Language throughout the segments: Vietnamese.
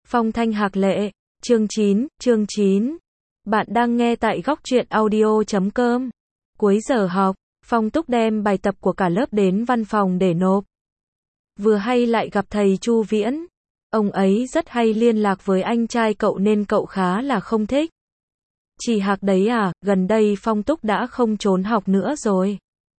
Phong Thanh Hạc Lệ, chương 9. Bạn đang nghe tại góc truyện audio.com. Cuối giờ học, Phong Túc đem bài tập của cả lớp đến văn phòng để nộp. Vừa hay lại gặp thầy Chu Viễn. Ông ấy rất hay liên lạc với anh trai cậu nên cậu khá là không thích. Chỉ Hạc đấy à, gần đây Phong Túc đã không trốn học nữa rồi.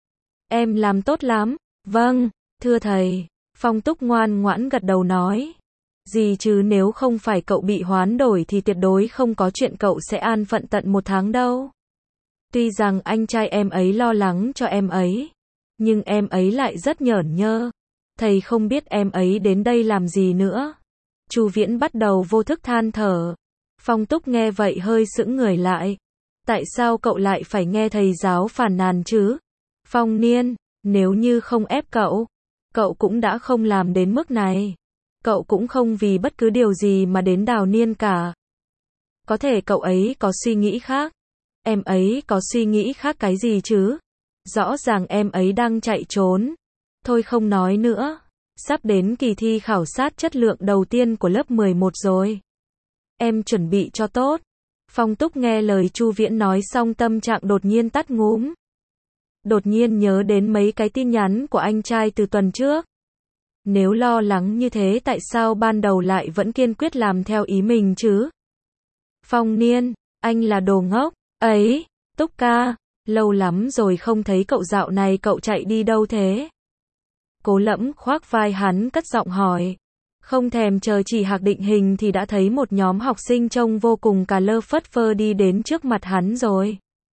Em làm tốt lắm. Vâng, thưa thầy. Phong Túc ngoan ngoãn gật đầu nói. Gì chứ nếu không phải cậu bị hoán đổi thì tuyệt đối không có chuyện cậu sẽ an phận tận 1 tháng đâu. Tuy rằng anh trai em ấy lo lắng cho em ấy, nhưng em ấy lại rất nhởn nhơ. Thầy không biết em ấy đến đây làm gì nữa. Chu Viễn bắt đầu vô thức than thở. Phong Túc nghe vậy hơi sững người lại. Tại sao cậu lại phải nghe thầy giáo phàn nàn chứ? Phong Niên, nếu như không ép cậu cũng đã không làm đến mức này. Cậu cũng không vì bất cứ điều gì mà đến Đào Niên cả. Có thể cậu ấy có suy nghĩ khác. Em ấy có suy nghĩ khác cái gì chứ? Rõ ràng em ấy đang chạy trốn. Thôi không nói nữa. Sắp đến kỳ thi khảo sát chất lượng đầu tiên của lớp 11 rồi. Em chuẩn bị cho tốt. Phong Túc nghe lời Chu Viễn nói xong tâm trạng đột nhiên tắt ngúm. Đột nhiên nhớ đến mấy cái tin nhắn của anh trai từ tuần trước. Nếu lo lắng như thế tại sao ban đầu lại vẫn kiên quyết làm theo ý mình chứ? Phong Niên, anh là đồ ngốc. Ấy, Túc ca, lâu lắm rồi không thấy cậu, dạo này cậu chạy đi đâu thế? Cố Lẫm khoác vai hắn cất giọng hỏi. Không thèm chờ Chỉ Hạc định hình thì đã thấy một nhóm học sinh trông vô cùng cà lơ phất phơ đi đến trước mặt hắn rồi.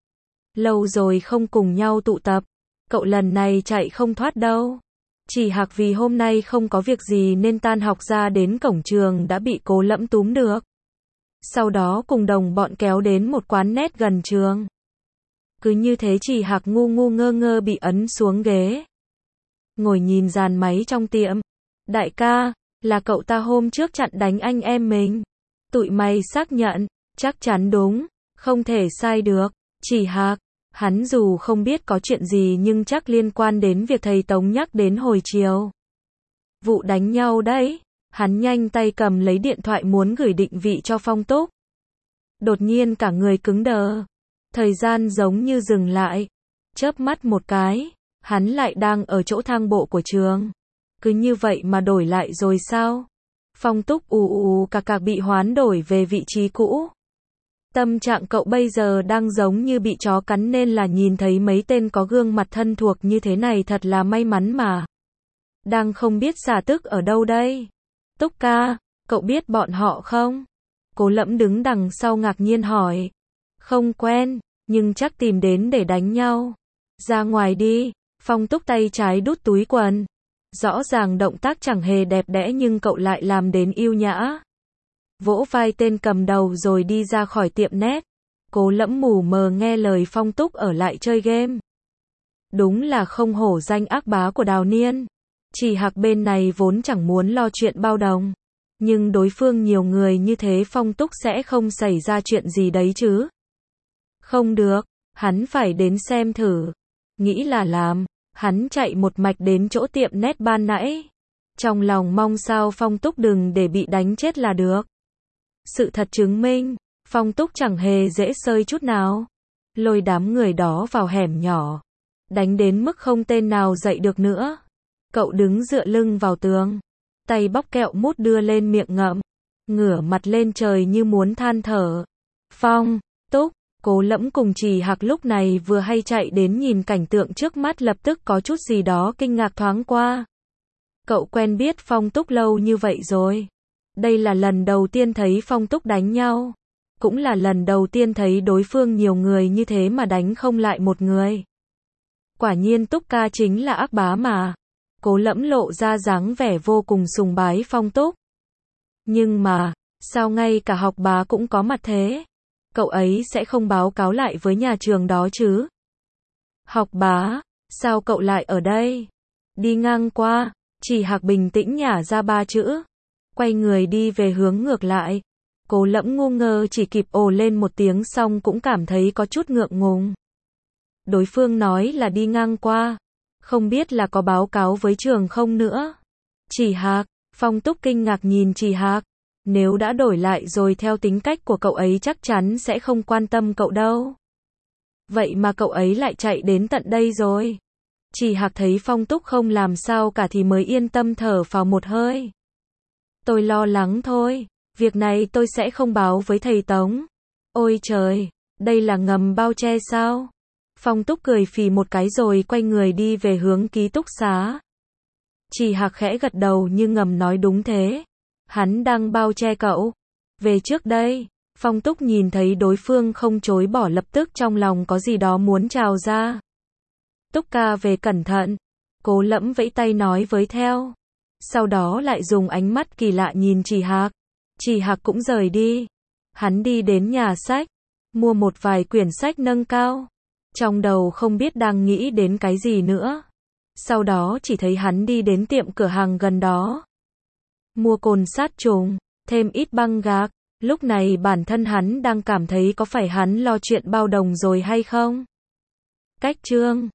Lâu rồi không cùng nhau tụ tập, cậu lần này chạy không thoát đâu. Chỉ Hạc vì hôm nay không có việc gì nên tan học ra đến cổng trường đã bị Cố Lẫm túm được. Sau đó cùng đồng bọn kéo đến một quán net gần trường. Cứ như thế Chỉ Hạc ngu ngu ngơ ngơ bị ấn xuống ghế. Ngồi nhìn dàn máy trong tiệm. Đại ca, là cậu ta hôm trước chặn đánh anh em mình. Tụi mày xác nhận, chắc chắn đúng, không thể sai được. Chỉ Hạc, hắn dù không biết có chuyện gì nhưng chắc liên quan đến việc thầy Tống nhắc đến hồi chiều. Vụ đánh nhau đấy. Hắn nhanh tay cầm lấy điện thoại muốn gửi định vị cho Phong Túc. Đột nhiên cả người cứng đờ. Thời gian giống như dừng lại. Chớp mắt một cái, hắn lại đang ở chỗ thang bộ của trường. Cứ như vậy mà đổi lại rồi sao? Phong Túc ù cạc bị hoán đổi về vị trí cũ. Tâm trạng cậu bây giờ đang giống như bị chó cắn nên là nhìn thấy mấy tên có gương mặt thân thuộc như thế này thật là may mắn mà. Đang không biết xả tức ở đâu đây. Túc ca, cậu biết bọn họ không? Cố Lẫm đứng đằng sau ngạc nhiên hỏi. Không quen, nhưng chắc tìm đến để đánh nhau. Ra ngoài đi. Phong Túc tay trái đút túi quần. Rõ ràng động tác chẳng hề đẹp đẽ nhưng cậu lại làm đến yêu nhã. Vỗ vai tên cầm đầu rồi đi ra khỏi tiệm net. Cố Lẫm mù mờ nghe lời Phong Túc ở lại chơi game. Đúng là không hổ danh ác bá của Đào Niên. Chỉ Hạc bên này vốn chẳng muốn lo chuyện bao đồng. Nhưng đối phương nhiều người như thế Phong Túc sẽ không xảy ra chuyện gì đấy chứ. Không được, hắn phải đến xem thử. Nghĩ là làm, hắn chạy một mạch đến chỗ tiệm net ban nãy. Trong lòng mong sao Phong Túc đừng để bị đánh chết là được. Sự thật chứng minh, Phong Túc chẳng hề dễ sơi chút nào. Lôi đám người đó vào hẻm nhỏ. Đánh đến mức không tên nào dậy được nữa. Cậu đứng dựa lưng vào tường. Tay bóc kẹo mút đưa lên miệng ngậm. Ngửa mặt lên trời như muốn than thở. Phong, Túc, Cố Lẫm cùng Chỉ Hạc lúc này vừa hay chạy đến nhìn cảnh tượng trước mắt lập tức có chút gì đó kinh ngạc thoáng qua. Cậu quen biết Phong Túc lâu như vậy rồi. Đây là lần đầu tiên thấy Phong Túc đánh nhau. Cũng là lần đầu tiên thấy đối phương nhiều người như thế mà đánh không lại một người. Quả nhiên Túc ca chính là ác bá mà. Cố Lẫm lộ ra dáng vẻ vô cùng sùng bái Phong Túc. Nhưng mà, sao ngay cả học bá cũng có mặt thế? Cậu ấy sẽ không báo cáo lại với nhà trường đó chứ? Học bá, sao cậu lại ở đây? Đi ngang qua, Chỉ Hạc bình tĩnh nhả ra 3 chữ. Quay người đi về hướng ngược lại. Cố Lẫm ngu ngơ chỉ kịp ồ lên một tiếng xong cũng cảm thấy có chút ngượng ngùng. Đối phương nói là đi ngang qua. Không biết là có báo cáo với trường không nữa. Chỉ Hạc, Phong Túc kinh ngạc nhìn Chỉ Hạc. Nếu đã đổi lại rồi theo tính cách của cậu ấy chắc chắn sẽ không quan tâm cậu đâu. Vậy mà cậu ấy lại chạy đến tận đây rồi. Chỉ Hạc thấy Phong Túc không làm sao cả thì mới yên tâm thở phào một hơi. Tôi lo lắng thôi, việc này tôi sẽ không báo với thầy Tống. Ôi trời, đây là ngầm bao che sao? Phong Túc cười phì một cái rồi quay người đi về hướng ký túc xá. Chỉ Hạc khẽ gật đầu như ngầm nói đúng thế. Hắn đang bao che cậu. Về trước đây, Phong Túc nhìn thấy đối phương không chối bỏ lập tức trong lòng có gì đó muốn trào ra. Túc ca về cẩn thận. Cố Lẫm vẫy tay nói với theo. Sau đó lại dùng ánh mắt kỳ lạ nhìn Chỉ Hạc. Chỉ Hạc cũng rời đi. Hắn đi đến nhà sách, mua một vài quyển sách nâng cao. Trong đầu không biết đang nghĩ đến cái gì nữa. Sau đó chỉ thấy hắn đi đến tiệm cửa hàng gần đó. Mua cồn sát trùng, thêm ít băng gạc. Lúc này bản thân hắn đang cảm thấy có phải hắn lo chuyện bao đồng rồi hay không? Cách chương